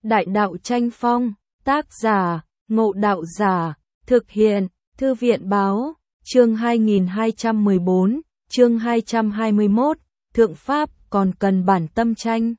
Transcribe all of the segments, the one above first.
Đại đạo tranh phong, tác giả, Ngộ Đạo Giả, thực hiện, Thư viện Báo, chương 2214, chương 221, Thượng Pháp còn cần bản tâm tranh.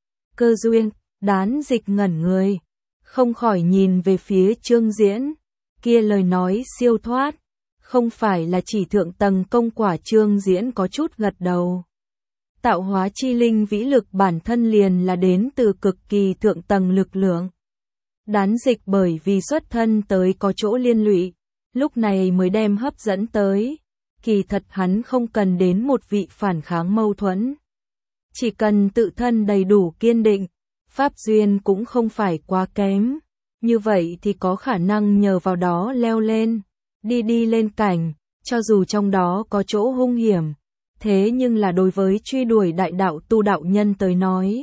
Cơ duyên, Đán Dịch ngẩn người, không khỏi nhìn về phía Trương Diễn, kia lời nói siêu thoát, không phải là chỉ thượng tầng công quả. Trương Diễn có chút gật đầu. Tạo hóa chi linh vĩ lực bản thân liền là đến từ cực kỳ thượng tầng lực lượng. Đán Dịch bởi vì xuất thân tới có chỗ liên lụy, lúc này mới đem hấp dẫn tới. Kỳ thật hắn không cần đến một vị phản kháng mâu thuẫn. Chỉ cần tự thân đầy đủ kiên định, pháp duyên cũng không phải quá kém. Như vậy thì có khả năng nhờ vào đó leo lên, đi lên cảnh, cho dù trong đó có chỗ hung hiểm. Thế nhưng là đối với truy đuổi đại đạo tu đạo nhân tới nói,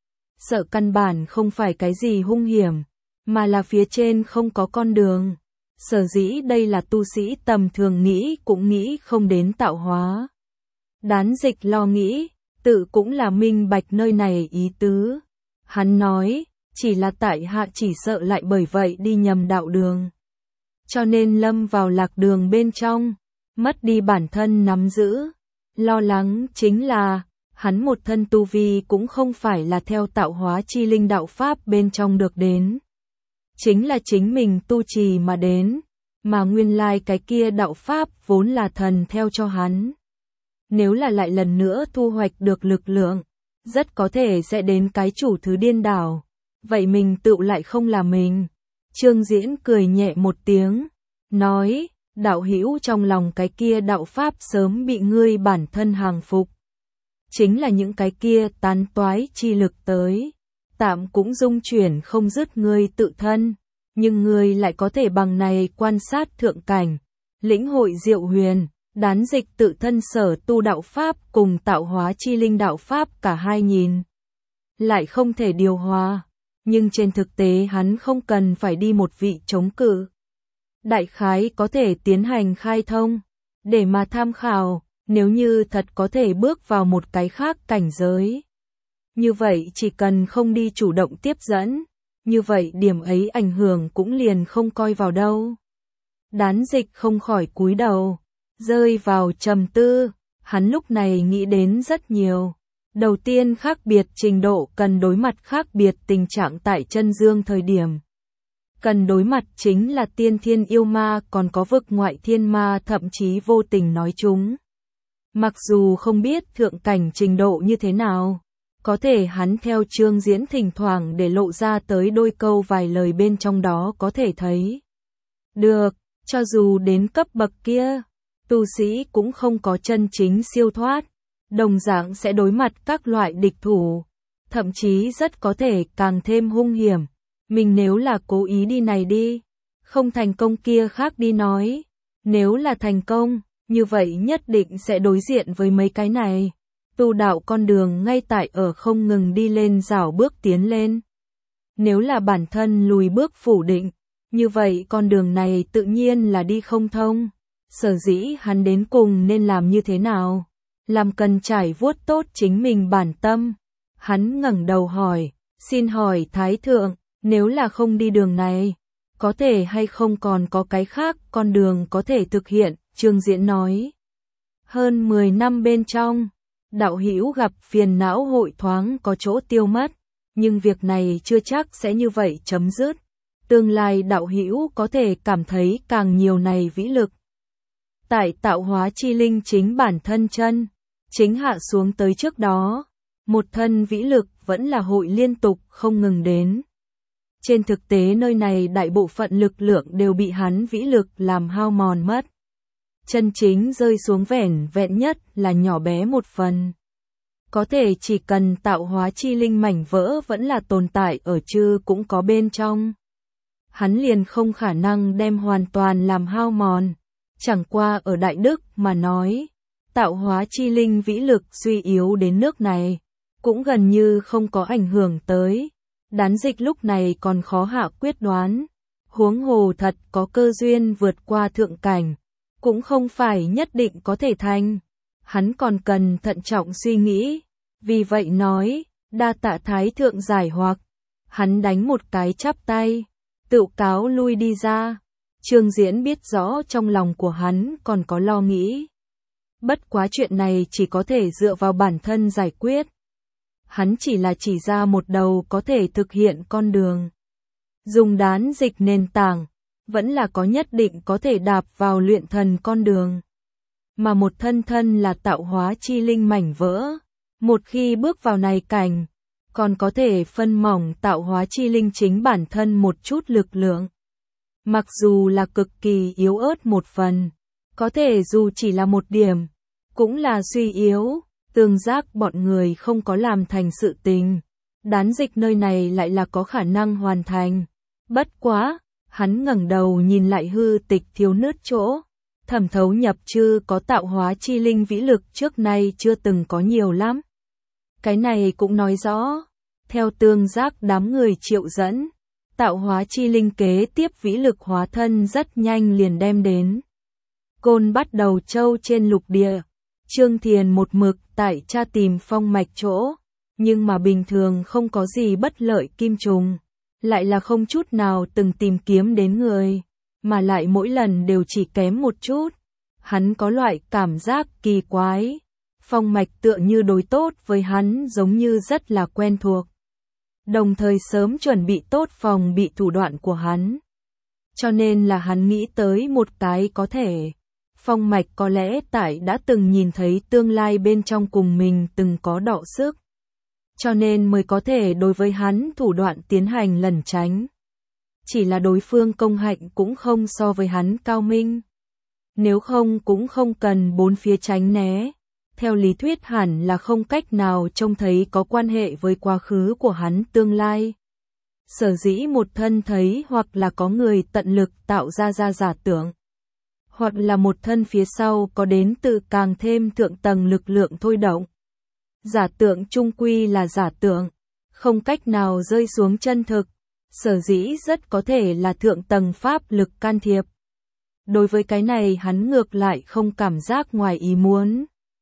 sợ căn bản không phải cái gì hung hiểm, mà là phía trên không có con đường. Sở dĩ đây là tu sĩ tầm thường nghĩ cũng nghĩ không đến tạo hóa. Đán Dịch lo nghĩ, tự cũng là minh bạch nơi này ý tứ. Hắn nói, chỉ là tại hạ chỉ sợ lại bởi vậy đi nhầm đạo đường. Cho nên lâm vào lạc đường bên trong, mất đi bản thân nắm giữ. Lo lắng chính là, hắn một thân tu vi cũng không phải là theo tạo hóa chi linh đạo pháp bên trong được đến. Chính là chính mình tu trì mà đến, mà nguyên lai cái kia đạo pháp vốn là thần theo cho hắn. Nếu là lại lần nữa thu hoạch được lực lượng, rất có thể sẽ đến cái chủ thứ điên đảo. Vậy mình tự lại không là mình. Trương Diễn cười nhẹ một tiếng, nói, đạo hữu trong lòng cái kia đạo pháp sớm bị ngươi bản thân hàng phục. Chính là những cái kia tán toái chi lực tới, tạm cũng dung chuyển không dứt ngươi tự thân, nhưng ngươi lại có thể bằng này quan sát thượng cảnh, lĩnh hội diệu huyền. Đán Dịch tự thân sở tu đạo pháp cùng tạo hóa chi linh đạo pháp cả hai nhìn lại không thể điều hòa, nhưng trên thực tế hắn không cần phải đi một vị chống cự. Đại khái có thể tiến hành khai thông, để mà tham khảo, nếu như thật có thể bước vào một cái khác cảnh giới. Như vậy chỉ cần không đi chủ động tiếp dẫn, như vậy điểm ấy ảnh hưởng cũng liền không coi vào đâu. Đán Dịch không khỏi cúi đầu, rơi vào trầm tư, hắn lúc này nghĩ đến rất nhiều. Đầu tiên khác biệt trình độ cần đối mặt khác biệt tình trạng tại chân dương thời điểm. Cần đối mặt chính là tiên thiên yêu ma còn có vực ngoại thiên ma, thậm chí vô tình nói chúng. Mặc dù không biết thượng cảnh trình độ như thế nào, có thể hắn theo Trương Diễn thỉnh thoảng để lộ ra tới đôi câu vài lời bên trong đó có thể thấy. Được, cho dù đến cấp bậc kia, tu sĩ cũng không có chân chính siêu thoát, đồng dạng sẽ đối mặt các loại địch thủ, thậm chí rất có thể càng thêm hung hiểm. Mình nếu là cố ý đi này đi, không thành công kia khác đi nói, nếu là thành công, như vậy nhất định sẽ đối diện với mấy cái này. Tu đạo con đường ngay tại ở không ngừng đi lên rảo bước tiến lên. Nếu là bản thân lùi bước phủ định, như vậy con đường này tự nhiên là đi không thông. Sở dĩ hắn đến cùng nên làm như thế nào? Làm cần trải vuốt tốt chính mình bản tâm. Hắn ngẩng đầu hỏi, xin hỏi Thái Thượng, nếu là không đi đường này, có thể hay không còn có cái khác con đường có thể thực hiện? Trương Diễn nói, hơn 10 năm bên trong, đạo hữu gặp phiền não hội thoáng có chỗ tiêu mất, nhưng việc này chưa chắc sẽ như vậy chấm dứt. Tương lai đạo hữu có thể cảm thấy càng nhiều này vĩ lực. Tại tạo hóa chi linh chính bản thân chân, chính hạ xuống tới trước đó, một thân vĩ lực vẫn là hội liên tục không ngừng đến. Trên thực tế nơi này đại bộ phận lực lượng đều bị hắn vĩ lực làm hao mòn mất. Chân chính rơi xuống vẻn vẹn nhất là nhỏ bé một phần. Có thể chỉ cần tạo hóa chi linh mảnh vỡ vẫn là tồn tại ở chư cũng có bên trong. Hắn liền không khả năng đem hoàn toàn làm hao mòn. Chẳng qua ở Đại Đức mà nói, tạo hóa chi linh vĩ lực suy yếu đến nước này, cũng gần như không có ảnh hưởng tới. Đán Dịch lúc này còn khó hạ quyết đoán, huống hồ thật có cơ duyên vượt qua thượng cảnh, cũng không phải nhất định có thể thành. Hắn còn cần thận trọng suy nghĩ, vì vậy nói, đa tạ Thái Thượng giải hoặc. Hắn đánh một cái chắp tay, tự cáo lui đi ra. Trương Diễn biết rõ trong lòng của hắn còn có lo nghĩ. Bất quá chuyện này chỉ có thể dựa vào bản thân giải quyết. Hắn chỉ là chỉ ra một đầu có thể thực hiện con đường. Dùng đán dịch nền tảng, vẫn là có nhất định có thể đạp vào luyện thần con đường. Mà một thân thân là tạo hóa chi linh mảnh vỡ. Một khi bước vào này cảnh, còn có thể phân mỏng tạo hóa chi linh chính bản thân một chút lực lượng. Mặc dù là cực kỳ yếu ớt một phần, có thể dù chỉ là một điểm, cũng là suy yếu, tương giác bọn người không có làm thành sự tình. Đán dịch nơi này lại là có khả năng hoàn thành. Bất quá, hắn ngẩng đầu nhìn lại hư tịch thiếu nứt chỗ. Thẩm thấu nhập chư có tạo hóa chi linh vĩ lực trước nay chưa từng có nhiều lắm. Cái này cũng nói rõ, theo tương giác đám người triệu dẫn, tạo hóa chi linh kế tiếp vĩ lực hóa thân rất nhanh liền đem đến. Côn bắt đầu châu trên lục địa, Trương Thiền một mực tại tra tìm phong mạch chỗ, nhưng mà bình thường không có gì bất lợi kim trùng, lại là không chút nào từng tìm kiếm đến người, mà lại mỗi lần đều chỉ kém một chút. Hắn có loại cảm giác kỳ quái, phong mạch tựa như đối tốt với hắn giống như rất là quen thuộc. Đồng thời sớm chuẩn bị tốt phòng bị thủ đoạn của hắn. Cho nên là hắn nghĩ tới một cái có thể. Phong mạch có lẽ tại đã từng nhìn thấy tương lai bên trong cùng mình từng có đọ sức. Cho nên mới có thể đối với hắn thủ đoạn tiến hành lẩn tránh. Chỉ là đối phương công hạnh cũng không so với hắn cao minh. Nếu không cũng không cần bốn phía tránh né. Theo lý thuyết hẳn là không cách nào trông thấy có quan hệ với quá khứ của hắn tương lai. Sở dĩ một thân thấy hoặc là có người tận lực tạo ra giả tưởng. Hoặc là một thân phía sau có đến từ càng thêm thượng tầng lực lượng thôi động. Giả tượng chung quy là giả tượng, không cách nào rơi xuống chân thực. Sở dĩ rất có thể là thượng tầng pháp lực can thiệp. Đối với cái này hắn ngược lại không cảm giác ngoài ý muốn.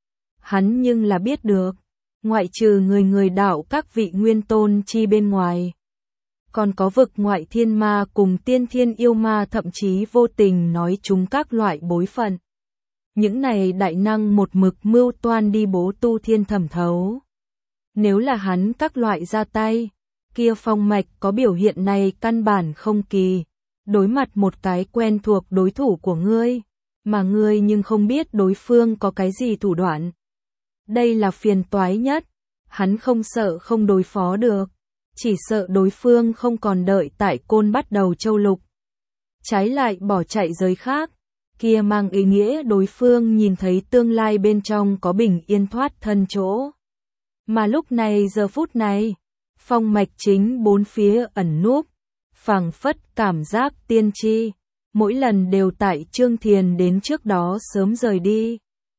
Hắn nhưng là biết được, ngoại trừ người đạo các vị nguyên tôn chi bên ngoài. Còn có vực ngoại thiên ma cùng tiên thiên yêu ma thậm chí vô tình nói chúng các loại bối phận. Những này đại năng một mực mưu toan đi bố tu thiên thẩm thấu. Nếu là hắn các loại ra tay, kia phong mạch có biểu hiện này căn bản không kỳ. Đối mặt một cái quen thuộc đối thủ của ngươi, mà ngươi nhưng không biết đối phương có cái gì thủ đoạn. Đây là phiền toái nhất, hắn không sợ không đối phó được, chỉ sợ đối phương không còn đợi tại Côn bắt đầu châu lục. Trái lại bỏ chạy giới khác, kia mang ý nghĩa đối phương nhìn thấy tương lai bên trong có bình yên thoát thân chỗ. Mà lúc này giờ phút này, phong mạch chính bốn phía ẩn núp, phảng phất cảm giác tiên tri, mỗi lần đều tại Trương Thiền đến trước đó sớm rời đi.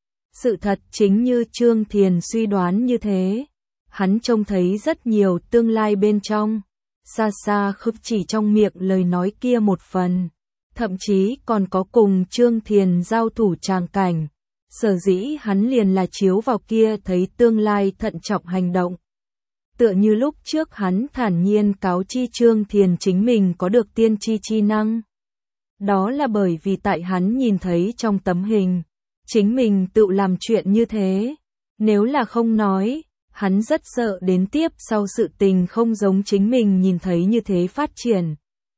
Sự thật chính như Trương Thiền suy đoán như thế, hắn trông thấy rất nhiều tương lai bên trong, xa xa không chỉ trong miệng lời nói kia một phần, thậm chí còn có cùng Trương Thiền giao thủ tràng cảnh, sở dĩ hắn liền là chiếu vào kia thấy tương lai thận trọng hành động. Tựa như lúc trước hắn thản nhiên cáo chi Trương Thiền chính mình có được tiên tri chi năng. Đó là bởi vì tại hắn nhìn thấy trong tấm hình, chính mình tự làm chuyện như thế. Nếu là không nói, hắn rất sợ đến tiếp sau sự tình không giống chính mình nhìn thấy như thế phát triển.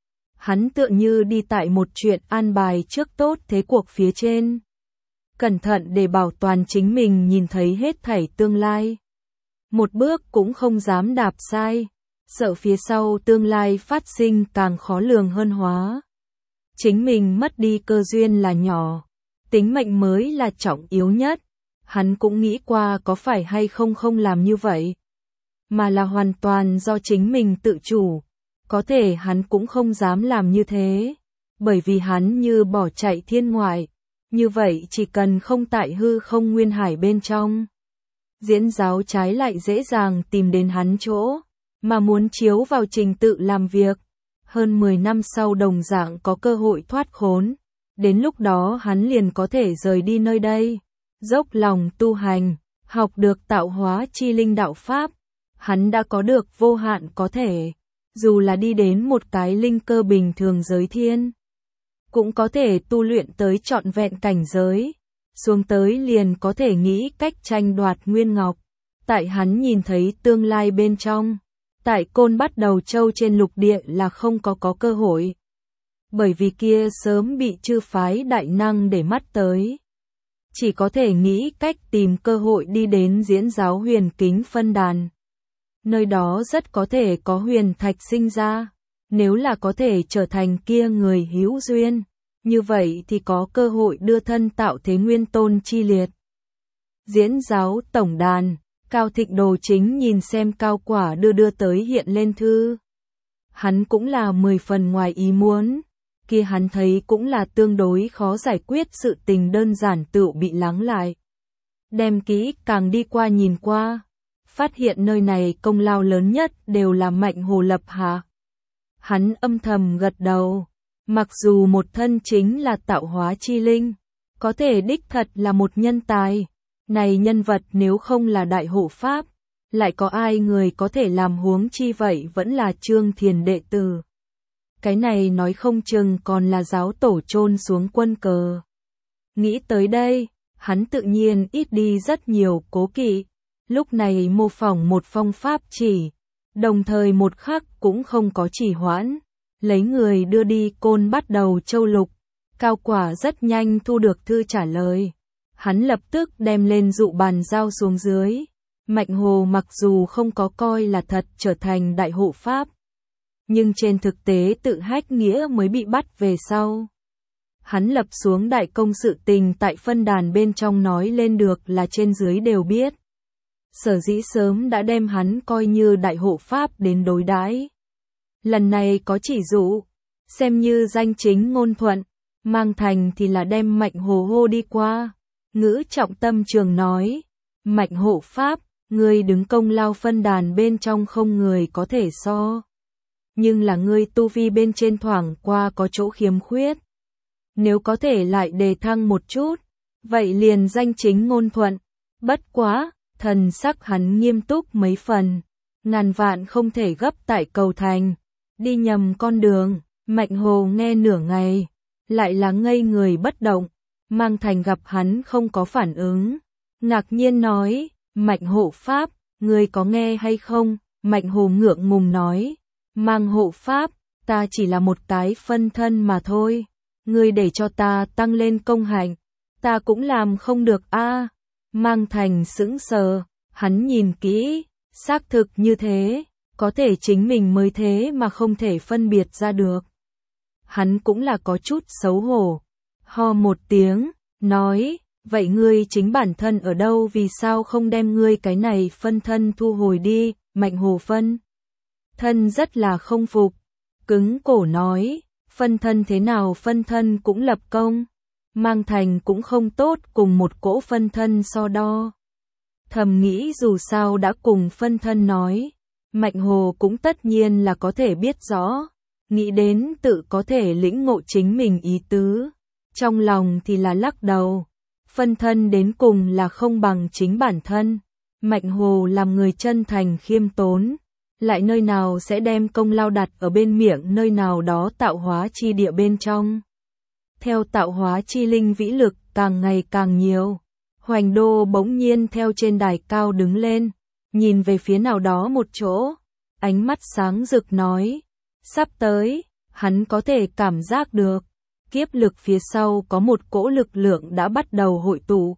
Hắn tựa như đi tại một chuyện an bài trước tốt thế cuộc phía trên. Cẩn thận để bảo toàn chính mình nhìn thấy hết thảy tương lai. Một bước cũng không dám đạp sai, sợ phía sau tương lai phát sinh càng khó lường hơn hóa. Chính mình mất đi cơ duyên là nhỏ, tính mệnh mới là trọng yếu nhất. Hắn cũng nghĩ qua có phải hay không không làm như vậy, mà là hoàn toàn do chính mình tự chủ. Có thể hắn cũng không dám làm như thế, bởi vì hắn như bỏ chạy thiên ngoại, như vậy chỉ cần không tại hư không nguyên hải bên trong. Diễn giáo trái lại dễ dàng tìm đến hắn chỗ, mà muốn chiếu vào trình tự làm việc. Hơn 10 năm sau đồng dạng có cơ hội thoát khốn, đến lúc đó hắn liền có thể rời đi nơi đây, dốc lòng tu hành, học được tạo hóa chi linh đạo pháp, hắn đã có được vô hạn có thể. dù là đi đến một cái linh cơ bình thường giới thiên, cũng có thể tu luyện tới trọn vẹn cảnh giới, xuống tới liền có thể nghĩ cách tranh đoạt Nguyên Ngọc. Tại hắn nhìn thấy tương lai bên trong, tại Côn Bắt Đầu Châu trên lục địa là không có cơ hội. Bởi vì kia sớm bị chư phái đại năng để mắt tới. Chỉ có thể nghĩ cách tìm cơ hội đi đến Diễn Giáo Huyền Kính phân đàn. Nơi đó rất có thể có huyền thạch sinh ra, nếu là có thể trở thành kia người hữu duyên, như vậy thì có cơ hội đưa thân tạo thế nguyên tôn chi liệt. Diễn Giáo tổng đàn, Cao Thịnh Đồ chính nhìn xem Cao Quả đưa tới hiện lên thư. Hắn cũng là 10 phần ngoài ý muốn, kia hắn thấy cũng là tương đối khó giải quyết, sự tình đơn giản tựu bị lắng lại. Đem kỹ càng đi qua nhìn qua, phát hiện nơi này công lao lớn nhất đều là Mạnh Hồ lập hạ. Hắn âm thầm gật đầu, mặc dù một thân chính là tạo hóa chi linh, có thể đích thật là một nhân tài. Này nhân vật nếu không là đại hộ pháp, lại có ai người có thể làm, huống chi vậy vẫn là Trương Thiền đệ tử. Cái này nói không chừng còn là giáo tổ chôn xuống quân cờ. Nghĩ tới đây, hắn tự nhiên ít đi rất nhiều cố kỵ, lúc này mô phỏng một phong pháp chỉ, đồng thời một khắc cũng không có trì hoãn, lấy người đưa đi Côn Bắt Đầu Châu lục. Cao Quả rất nhanh thu được thư trả lời. Hắn lập tức đem lên dụ bàn giao xuống dưới. Mạnh Hồ mặc dù không có coi là thật trở thành đại hộ pháp, nhưng trên thực tế tự hách nghĩa mới bị bắt về sau. Hắn lập xuống đại công sự tình tại phân đàn bên trong nói lên được là trên dưới đều biết. Sở dĩ sớm đã đem hắn coi như đại hộ pháp đến đối đãi. Lần này có chỉ dụ, xem như danh chính ngôn thuận, mang thành thì là đem Mạnh Hồ hô đi qua. Ngữ trọng tâm trường nói, Mạnh hộ pháp, ngươi đứng công lao phân đàn bên trong không người có thể so. Nhưng là ngươi tu vi bên trên thoảng qua có chỗ khiếm khuyết. Nếu có thể lại đề thăng một chút, vậy liền danh chính ngôn thuận. Bất quá, thần sắc hắn nghiêm túc mấy phần. Ngàn vạn không thể gấp tại cầu thành. Đi nhầm con đường, Mạnh Hồ nghe nửa ngày, lại là ngây người bất động. Mang thành gặp hắn không có phản ứng, ngạc nhiên nói, Mạnh hộ pháp, ngươi có nghe hay không? Mạnh Hồ ngượng ngùng nói, Mang hộ pháp, ta chỉ là một cái phân thân mà thôi, ngươi để cho ta tăng lên công hạnh, ta cũng làm không được a. Mang thành sững sờ, hắn nhìn kỹ, xác thực như thế, có thể chính mình mới thế mà không thể phân biệt ra được. Hắn cũng là có chút xấu hổ. Ho một tiếng, nói, vậy ngươi chính bản thân ở đâu, vì sao không đem ngươi cái này phân thân thu hồi đi? Mạnh Hồ phân thân rất là không phục, cứng cổ nói, phân thân thế nào, phân thân cũng lập công, Mang thành cũng không tốt cùng một cỗ phân thân so đo. Thầm nghĩ dù sao đã cùng phân thân nói, Mạnh Hồ cũng tất nhiên là có thể biết rõ, nghĩ đến tự có thể lĩnh ngộ chính mình ý tứ. Trong lòng thì là lắc đầu, phân thân đến cùng là không bằng chính bản thân. Mạnh Hồ làm người chân thành khiêm tốn, lại nơi nào sẽ đem công lao đặt ở bên miệng nơi nào đó tạo hóa chi địa bên trong. Theo tạo hóa chi linh vĩ lực càng ngày càng nhiều, Hoành Đô bỗng nhiên theo trên đài cao đứng lên, nhìn về phía nào đó một chỗ, ánh mắt sáng rực nói, sắp tới, hắn có thể cảm giác được. Kiếp lực phía sau có một cỗ lực lượng đã bắt đầu hội tụ.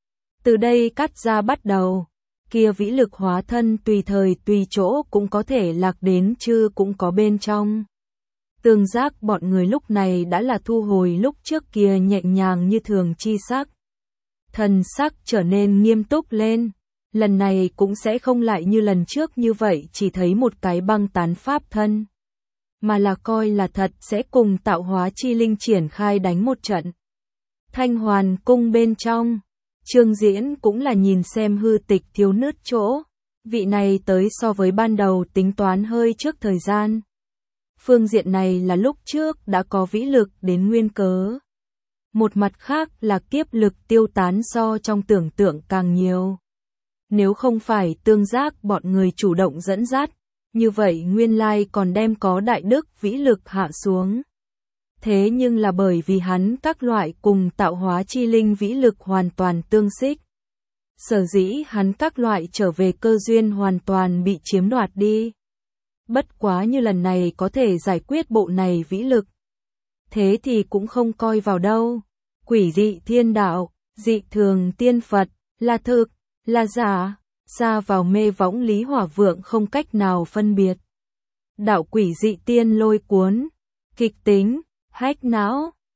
Từ đây cắt ra bắt đầu, kia vĩ lực hóa thân tùy thời tùy chỗ cũng có thể lạc đến chứ cũng có bên trong. Tương giác bọn người lúc này đã là thu hồi lúc trước kia nhẹ nhàng như thường chi sắc. Thần sắc trở nên nghiêm túc lên, lần này cũng sẽ không lại như lần trước như vậy chỉ thấy một cái băng tán pháp thân, mà là coi là thật sẽ cùng tạo hóa chi linh triển khai đánh một trận. Thanh Hoàn cung bên trong, Trương Diễn cũng là nhìn xem hư tịch thiếu nứt chỗ, vị này tới so với ban đầu tính toán hơi trước thời gian. Phương diện này là lúc trước đã có vĩ lực đến nguyên cớ. Một mặt khác là kiếp lực tiêu tán so trong tưởng tượng càng nhiều. Nếu không phải tương giác bọn người chủ động dẫn dắt, như vậy nguyên lai còn đem có đại đức vĩ lực hạ xuống. Thế nhưng là bởi vì hắn các loại cùng tạo hóa chi linh vĩ lực hoàn toàn tương xích. Sở dĩ hắn các loại trở về cơ duyên hoàn toàn bị chiếm đoạt đi. Bất quá như lần này có thể giải quyết bộ này vĩ lực. Thế thì cũng không coi vào đâu. Quỷ dị thiên đạo, dị thường tiên Phật, là thực, là giả, xa vào mê võng Lý Hỏa Vượng không cách nào phân biệt. Đạo quỷ dị tiên lôi cuốn, kịch tính, hách não,